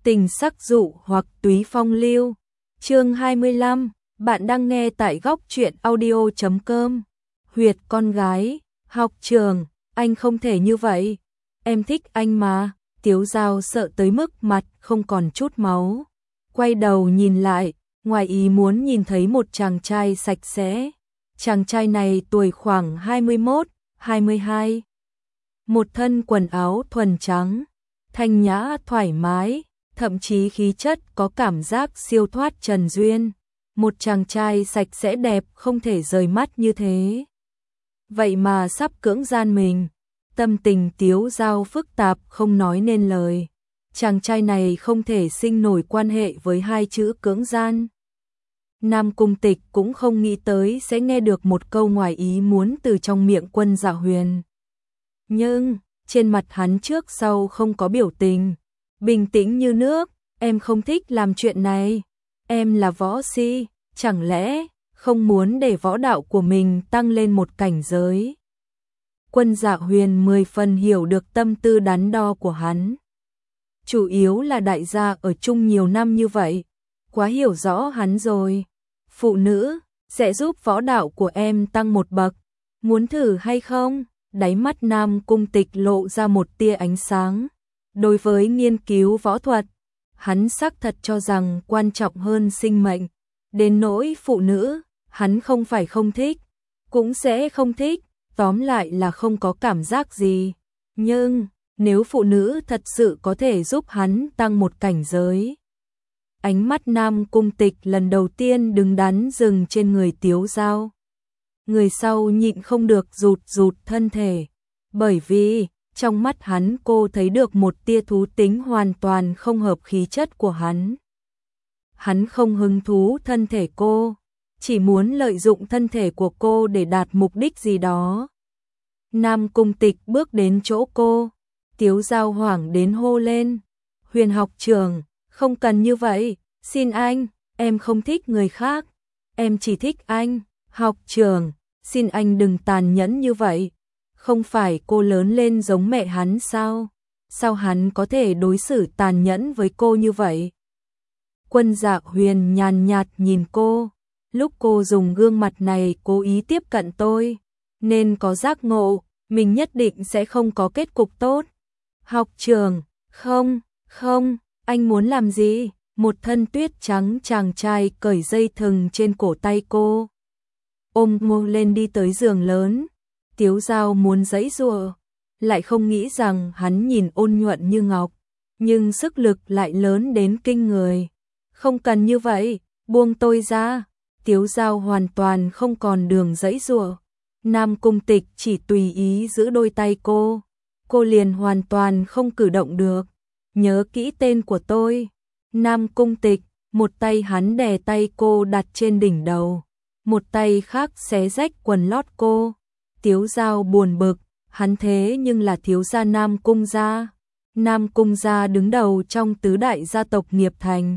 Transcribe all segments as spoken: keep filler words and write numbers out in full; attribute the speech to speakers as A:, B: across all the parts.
A: Tình sắc dụ hoặc túy phong lưu. Chương hai mươi lăm, bạn đang nghe tại góc truyện audio chấm com. Huyệt con gái, học trường, anh không thể như vậy. Em thích anh mà. Tiếu Dao sợ tới mức mặt không còn chút máu. Quay đầu nhìn lại, ngoài ý muốn nhìn thấy một chàng trai sạch sẽ. Chàng trai này tuổi khoảng hai mươi mốt, hai mươi hai. Một thân quần áo thuần trắng, thanh nhã thoải mái, thậm chí khí chất có cảm giác siêu thoát trần duyên. Một chàng trai sạch sẽ đẹp không thể rời mắt như thế. Vậy mà sắp cưỡng gian mình. Tâm tình Tiếu Dao phức tạp không nói nên lời. Chàng trai này không thể sinh nổi quan hệ với hai chữ cưỡng gian. Nam Cung Tịch cũng không nghĩ tới sẽ nghe được một câu ngoài ý muốn từ trong miệng Quân Dạ Huyền. Nhưng, trên mặt hắn trước sau không có biểu tình, bình tĩnh như nước. Em không thích làm chuyện này. Em là võ si, chẳng lẽ không muốn để võ đạo của mình tăng lên một cảnh giới? Quân Dạ Huyền mười phần hiểu được tâm tư đắn đo của hắn. Chủ yếu là đại gia ở chung nhiều năm như vậy, quá hiểu rõ hắn rồi. Phụ nữ sẽ giúp võ đạo của em tăng một bậc, muốn thử hay không? Đáy mắt Nam Cung Tịch lộ ra một tia ánh sáng. Đối với nghiên cứu võ thuật, hắn xác thật cho rằng quan trọng hơn sinh mệnh. Đến nỗi phụ nữ, hắn không phải không thích, cũng sẽ không thích, tóm lại là không có cảm giác gì. Nhưng, nếu phụ nữ thật sự có thể giúp hắn tăng một cảnh giới. Ánh mắt Nam Cung Tịch lần đầu tiên đứng đắn dừng trên người Tiếu Dao. Người sau nhịn không được rụt rụt thân thể, bởi vì trong mắt hắn cô thấy được một tia thú tính hoàn toàn không hợp khí chất của hắn. Hắn không hứng thú thân thể cô, chỉ muốn lợi dụng thân thể của cô để đạt mục đích gì đó. Nam Cung Tịch bước đến chỗ cô, Tiếu Dao hoảng đến hô lên. Huyền học trưởng, không cần như vậy, xin anh, em không thích người khác, em chỉ thích anh. Học trưởng, xin anh đừng tàn nhẫn như vậy. Không phải cô lớn lên giống mẹ hắn sao? Sao hắn có thể đối xử tàn nhẫn với cô như vậy? Quân Dạ Huyền nhàn nhạt nhìn cô. Lúc cô dùng gương mặt này cố ý tiếp cận tôi, nên có giác ngộ, mình nhất định sẽ không có kết cục tốt. Học trưởng, không, không, anh muốn làm gì? Một thân tuyết trắng chàng trai cởi dây thừng trên cổ tay cô, ôm cô lên đi tới giường lớn. Tiếu Dao muốn giãy giụa, lại không nghĩ rằng hắn nhìn ôn nhuận như ngọc, nhưng sức lực lại lớn đến kinh người. Không cần như vậy, buông tôi ra. Tiếu Dao hoàn toàn không còn đường giãy giụa. Nam Cung Tịch chỉ tùy ý giữ đôi tay cô, cô liền hoàn toàn không cử động được. Nhớ kỹ tên của tôi. Nam Cung Tịch, một tay hắn đè tay cô đặt trên đỉnh đầu, một tay khác xé rách quần lót cô. Tiếu Dao buồn bực, hắn thế nhưng là thiếu gia Nam Cung gia. Nam Cung gia đứng đầu trong tứ đại gia tộc nghiệp thành.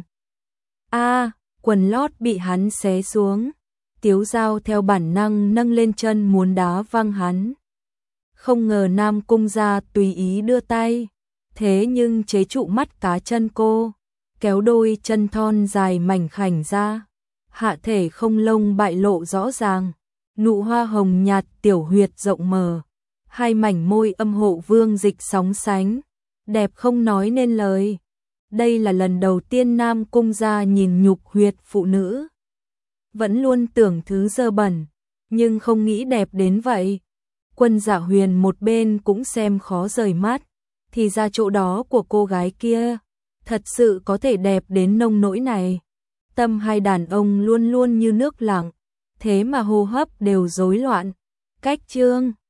A: A, à, quần lót bị hắn xé xuống. Tiếu Dao theo bản năng nâng lên chân muốn đá văng hắn. Không ngờ Nam Cung gia tùy ý đưa tay, thế nhưng chế trụ mắt cá chân cô, kéo đôi chân thon dài mảnh khảnh ra. Hạ thể không lông bại lộ rõ ràng, nụ hoa hồng nhạt tiểu huyệt rộng mở, hai mảnh môi âm hộ vương dịch sóng sánh, đẹp không nói nên lời. Đây là lần đầu tiên Nam Cung gia nhìn nhục huyệt phụ nữ. Vẫn luôn tưởng thứ dơ bẩn, nhưng không nghĩ đẹp đến vậy. Quân Dạ Huyền một bên cũng xem khó rời mắt, thì ra chỗ đó của cô gái kia thật sự có thể đẹp đến nông nỗi này. Tâm hai đàn ông luôn luôn như nước lặng, thế mà hô hấp đều rối loạn. Cách chương